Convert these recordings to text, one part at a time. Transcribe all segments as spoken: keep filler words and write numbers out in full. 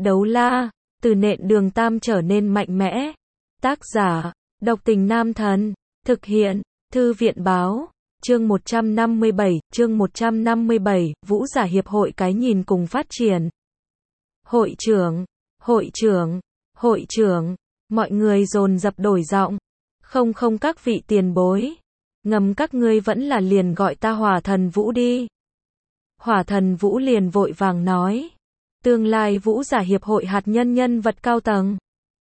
Đấu la, từ nện đường tam trở nên mạnh mẽ. Tác giả, Độc Tình Nam Thần. Thực hiện, Thư viện Báo. Chương một trăm năm mươi bảy, chương một trăm năm mươi bảy, Vũ giả hiệp hội cái nhìn cùng phát triển. Hội trưởng, hội trưởng, hội trưởng, mọi người dồn dập đổi giọng. Không không các vị tiền bối. Ngầm các ngươi vẫn là liền gọi ta Hỏa Thần Vũ đi. Hỏa Thần Vũ liền vội vàng nói. Tương lai Vũ giả hiệp hội hạt nhân nhân vật cao tầng.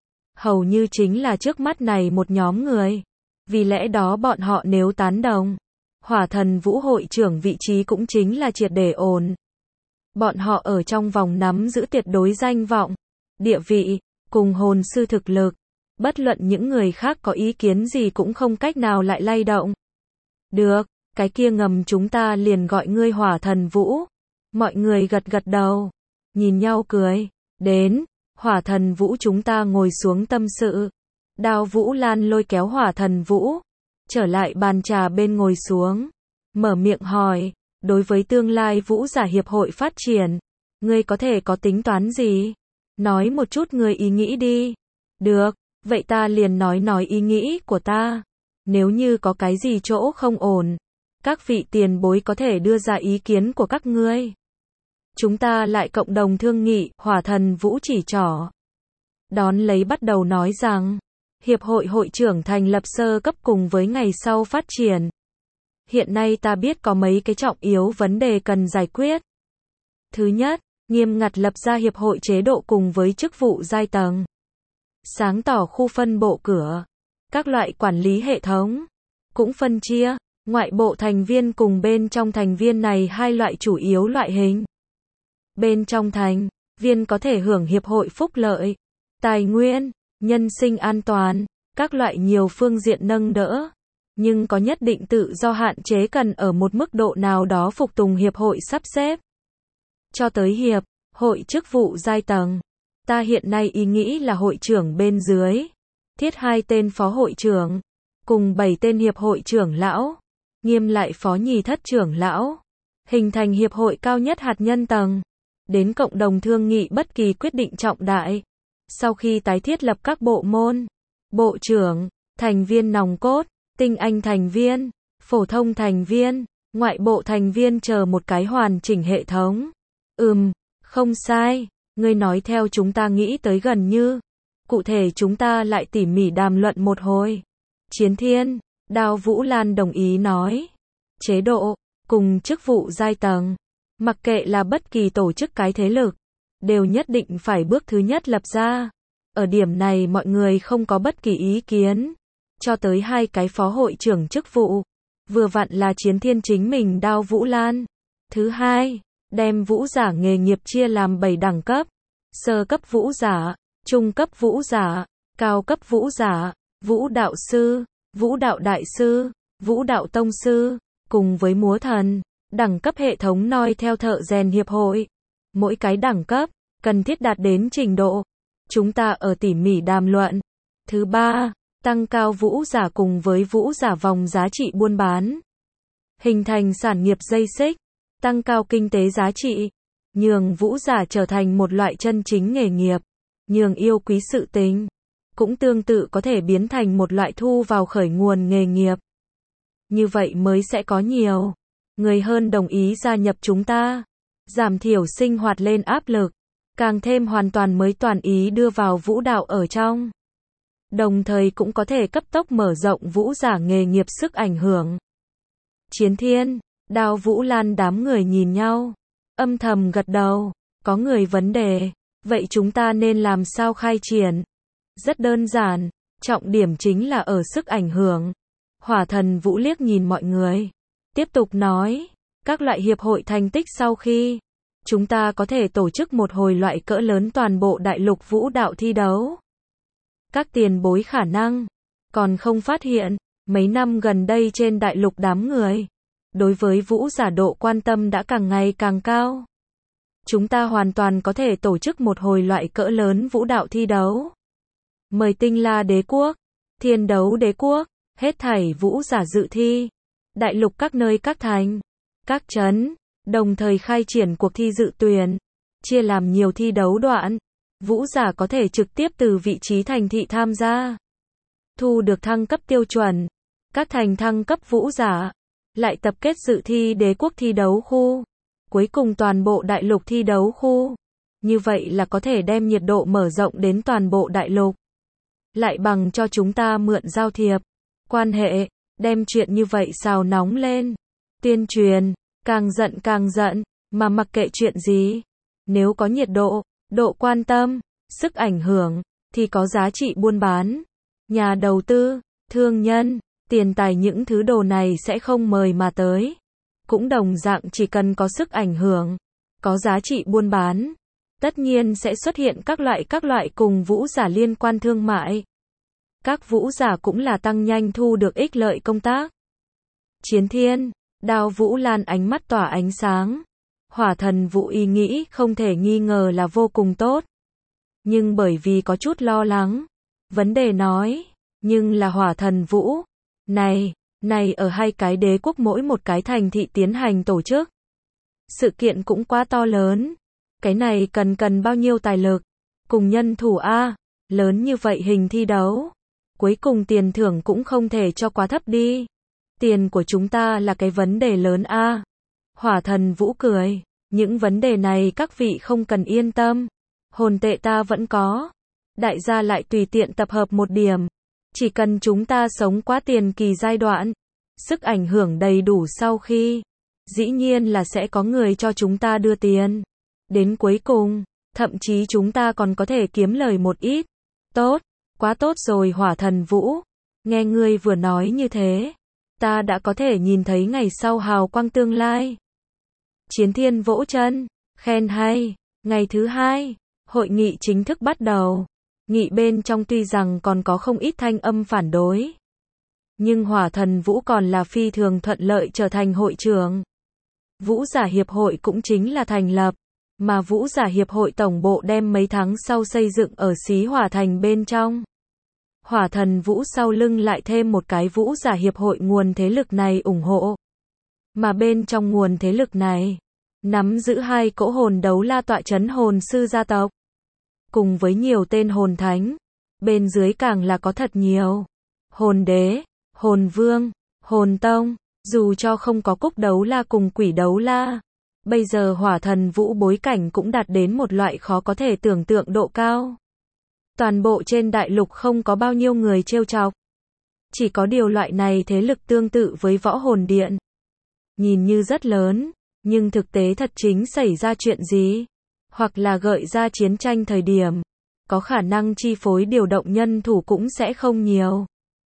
Hầu như chính là trước mắt này một nhóm người. Vì lẽ đó bọn họ nếu tán đồng, Hỏa Thần Vũ hội trưởng vị trí cũng chính là triệt để ổn. Bọn họ ở trong vòng nắm giữ tuyệt đối danh vọng, địa vị, cùng hồn sư thực lực. Bất luận những người khác có ý kiến gì cũng không cách nào lại lay động. Được, cái kia ngầm chúng ta liền gọi ngươi Hỏa Thần Vũ. Mọi người gật gật đầu, nhìn nhau cười. Đến, Hỏa Thần Vũ chúng ta ngồi xuống tâm sự. Đao Vũ Lan lôi kéo Hỏa Thần Vũ, trở lại bàn trà bên ngồi xuống. Mở miệng hỏi, đối với tương lai Vũ giả hiệp hội phát triển, ngươi có thể có tính toán gì? Nói một chút ngươi ý nghĩ đi. Được, vậy ta liền nói nói ý nghĩ của ta. Nếu như có cái gì chỗ không ổn, các vị tiền bối có thể đưa ra ý kiến của các ngươi. Chúng ta lại cộng đồng thương nghị. Hỏa Thần Vũ chỉ trỏ. Đón lấy bắt đầu nói rằng, hiệp hội hội trưởng thành lập sơ cấp cùng với ngày sau phát triển. Hiện nay ta biết có mấy cái trọng yếu vấn đề cần giải quyết. Thứ nhất, nghiêm ngặt lập ra hiệp hội chế độ cùng với chức vụ giai tầng. Sáng tỏ khu phân bộ cửa, các loại quản lý hệ thống. Cũng phân chia, ngoại bộ thành viên cùng bên trong thành viên này hai loại chủ yếu loại hình. Bên trong thành viên có thể hưởng hiệp hội phúc lợi, tài nguyên, nhân sinh an toàn, các loại nhiều phương diện nâng đỡ. Nhưng có nhất định tự do hạn chế cần ở một mức độ nào đó phục tùng hiệp hội sắp xếp. Cho tới hiệp hội chức vụ giai tầng. Ta hiện nay ý nghĩ là hội trưởng bên dưới. Thiết hai tên phó hội trưởng. Cùng bảy tên hiệp hội trưởng lão. Nghiêm lại phó nhì thất trưởng lão. Hình thành hiệp hội cao nhất hạt nhân tầng. Đến cộng đồng thương nghị bất kỳ quyết định trọng đại. Sau khi tái thiết lập các bộ môn, bộ trưởng, thành viên nòng cốt, tinh anh thành viên, phổ thông thành viên, ngoại bộ thành viên chờ một cái hoàn chỉnh hệ thống. Ừm, không sai, ngươi nói theo chúng ta nghĩ tới gần như. Cụ thể chúng ta lại tỉ mỉ đàm luận một hồi. Chiến Thiên, Đao Vũ Lan đồng ý nói. Chế độ, cùng chức vụ giai tầng. Mặc kệ là bất kỳ tổ chức cái thế lực, đều nhất định phải bước thứ nhất lập ra. Ở điểm này mọi người không có bất kỳ ý kiến. Cho tới hai cái phó hội trưởng chức vụ. Vừa vặn là Chiến Thiên chính mình Đao Vũ Lan. Thứ hai, đem vũ giả nghề nghiệp chia làm bảy đẳng cấp. Sơ cấp vũ giả, trung cấp vũ giả, cao cấp vũ giả, vũ đạo sư, vũ đạo đại sư, vũ đạo tông sư, cùng với múa thần. Đẳng cấp hệ thống noi theo thợ rèn hiệp hội. Mỗi cái đẳng cấp, cần thiết đạt đến trình độ. Chúng ta ở tỉ mỉ đàm luận. Thứ ba, tăng cao vũ giả cùng với vũ giả vòng giá trị buôn bán. Hình thành sản nghiệp dây xích. Tăng cao kinh tế giá trị. Nhường vũ giả trở thành một loại chân chính nghề nghiệp. Nhường yêu quý sự tình. Cũng tương tự có thể biến thành một loại thu vào khởi nguồn nghề nghiệp. Như vậy mới sẽ có nhiều người hơn đồng ý gia nhập chúng ta. Giảm thiểu sinh hoạt lên áp lực. Càng thêm hoàn toàn mới toàn ý đưa vào vũ đạo ở trong. Đồng thời cũng có thể cấp tốc mở rộng vũ giả nghề nghiệp sức ảnh hưởng. Chiến Thiên, Đao Vũ Lan đám người nhìn nhau. Âm thầm gật đầu. Có người vấn đề. Vậy chúng ta nên làm sao khai triển? Rất đơn giản. Trọng điểm chính là ở sức ảnh hưởng. Hỏa Thần Vũ liếc nhìn mọi người. Tiếp tục nói. Các loại hiệp hội thành tích sau khi. Chúng ta có thể tổ chức một hồi loại cỡ lớn toàn bộ đại lục vũ đạo thi đấu. Các tiền bối khả năng còn không phát hiện, mấy năm gần đây trên đại lục đám người đối với vũ giả độ quan tâm đã càng ngày càng cao. Chúng ta hoàn toàn có thể tổ chức một hồi loại cỡ lớn vũ đạo thi đấu. Mời Tinh La Đế quốc, Thiên Đấu Đế quốc, hết thảy vũ giả dự thi, đại lục các nơi các thành, các trấn, đồng thời khai triển cuộc thi dự tuyển, chia làm nhiều thi đấu đoạn. Vũ giả có thể trực tiếp từ vị trí thành thị tham gia. Thu được thăng cấp tiêu chuẩn. Các thành thăng cấp vũ giả. Lại tập kết dự thi đế quốc thi đấu khu. Cuối cùng toàn bộ đại lục thi đấu khu. Như vậy là có thể đem nhiệt độ mở rộng đến toàn bộ đại lục. Lại bằng cho chúng ta mượn giao thiệp. Quan hệ. Đem chuyện như vậy xào nóng lên. Tuyên truyền. Càng giận càng giận. Mà mặc kệ chuyện gì. Nếu có nhiệt độ, độ quan tâm, sức ảnh hưởng, thì có giá trị buôn bán. Nhà đầu tư, thương nhân, tiền tài những thứ đồ này sẽ không mời mà tới. Cũng đồng dạng chỉ cần có sức ảnh hưởng, có giá trị buôn bán. Tất nhiên sẽ xuất hiện các loại các loại cùng vũ giả liên quan thương mại. Các vũ giả cũng là tăng nhanh thu được ích lợi công tác. Chiến Thiên, Đao Vũ Lan ánh mắt tỏa ánh sáng. Hỏa Thần Vũ ý nghĩ không thể nghi ngờ là vô cùng tốt. Nhưng bởi vì có chút lo lắng. Vấn đề nói, nhưng là Hỏa Thần Vũ. Này, này ở hai cái đế quốc mỗi một cái thành thị tiến hành tổ chức. Sự kiện cũng quá to lớn. Cái này cần cần bao nhiêu tài lực. Cùng nhân thủ A, lớn như vậy hình thi đấu. Cuối cùng tiền thưởng cũng không thể cho quá thấp đi. Tiền của chúng ta là cái vấn đề lớn A. Hỏa Thần Vũ cười. Những vấn đề này các vị không cần yên tâm. Hồn tệ ta vẫn có. Đại gia lại tùy tiện tập hợp một điểm. Chỉ cần chúng ta sống qua tiền kỳ giai đoạn. Sức ảnh hưởng đầy đủ sau khi. Dĩ nhiên là sẽ có người cho chúng ta đưa tiền. Đến cuối cùng, thậm chí chúng ta còn có thể kiếm lời một ít. Tốt, quá tốt rồi Hỏa Thần Vũ. Nghe ngươi vừa nói như thế. Ta đã có thể nhìn thấy ngày sau hào quang tương lai. Chiến Thiên vỗ chân, khen hay. Ngày thứ hai, hội nghị chính thức bắt đầu. Nghị bên trong tuy rằng còn có không ít thanh âm phản đối. Nhưng Hỏa Thần Vũ còn là phi thường thuận lợi trở thành hội trưởng. Vũ giả hiệp hội cũng chính là thành lập. Mà Vũ giả hiệp hội tổng bộ đem mấy tháng sau xây dựng ở Xí Hỏa Thành bên trong. Hỏa Thần Vũ sau lưng lại thêm một cái Vũ giả hiệp hội nguồn thế lực này ủng hộ. Mà bên trong nguồn thế lực này, nắm giữ hai cỗ hồn đấu la tọa chấn hồn sư gia tộc. Cùng với nhiều tên hồn thánh. Bên dưới càng là có thật nhiều. Hồn đế, hồn vương, hồn tông, dù cho không có cúc đấu la cùng quỷ đấu la. Bây giờ Hỏa Thần Vũ bối cảnh cũng đạt đến một loại khó có thể tưởng tượng độ cao. Toàn bộ trên đại lục không có bao nhiêu người trêu chọc. Chỉ có điều loại này thế lực tương tự với võ hồn điện. Nhìn như rất lớn, nhưng thực tế thật chính xảy ra chuyện gì? Hoặc là gợi ra chiến tranh thời điểm. Có khả năng chi phối điều động nhân thủ cũng sẽ không nhiều.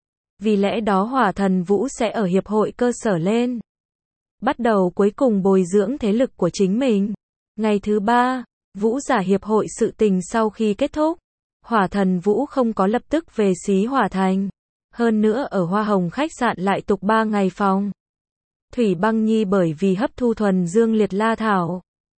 Vì lẽ đó Hỏa Thần Vũ sẽ ở hiệp hội cơ sở lên. Bắt đầu cuối cùng bồi dưỡng thế lực của chính mình. Ngày thứ ba, Vũ giả hiệp hội sự tình sau khi kết thúc. Hỏa Thần Vũ không có lập tức về Xí Hỏa Thành. Hơn nữa ở Hoa Hồng khách sạn lại tục ba ngày phòng. Thủy Băng Nhi bởi vì hấp thu thuần dương liệt la thảo.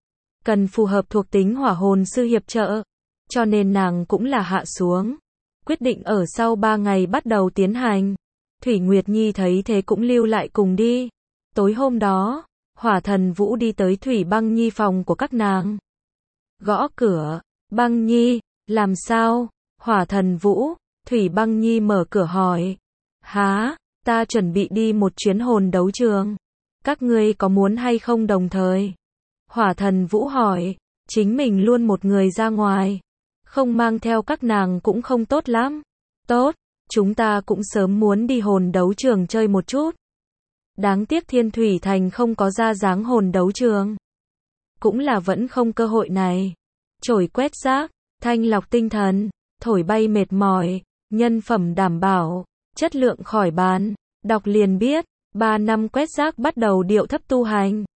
Cần phù hợp thuộc tính hỏa hồn sư hiệp trợ. Cho nên nàng cũng là hạ xuống. Quyết định ở sau ba ngày bắt đầu tiến hành. Thủy Nguyệt Nhi thấy thế cũng lưu lại cùng đi. Tối hôm đó, Hỏa Thần Vũ đi tới Thủy Băng Nhi phòng của các nàng. Gõ cửa, Băng Nhi, làm sao? Hỏa Thần Vũ, Thủy Băng Nhi mở cửa hỏi. Há, ta chuẩn bị đi một chuyến hồn đấu trường. Các ngươi có muốn hay không đồng thời? Hỏa Thần Vũ hỏi, chính mình luôn một người ra ngoài. Không mang theo các nàng cũng không tốt lắm. Tốt, chúng ta cũng sớm muốn đi hồn đấu trường chơi một chút. Đáng tiếc Thiên Thủy Thành không có ra dáng hồn đấu trường. Cũng là vẫn không cơ hội này. Chổi quét rác, thanh lọc tinh thần, thổi bay mệt mỏi, nhân phẩm đảm bảo, chất lượng khỏi bàn. Đọc liền biết, ba năm quét rác bắt đầu điệu thấp tu hành.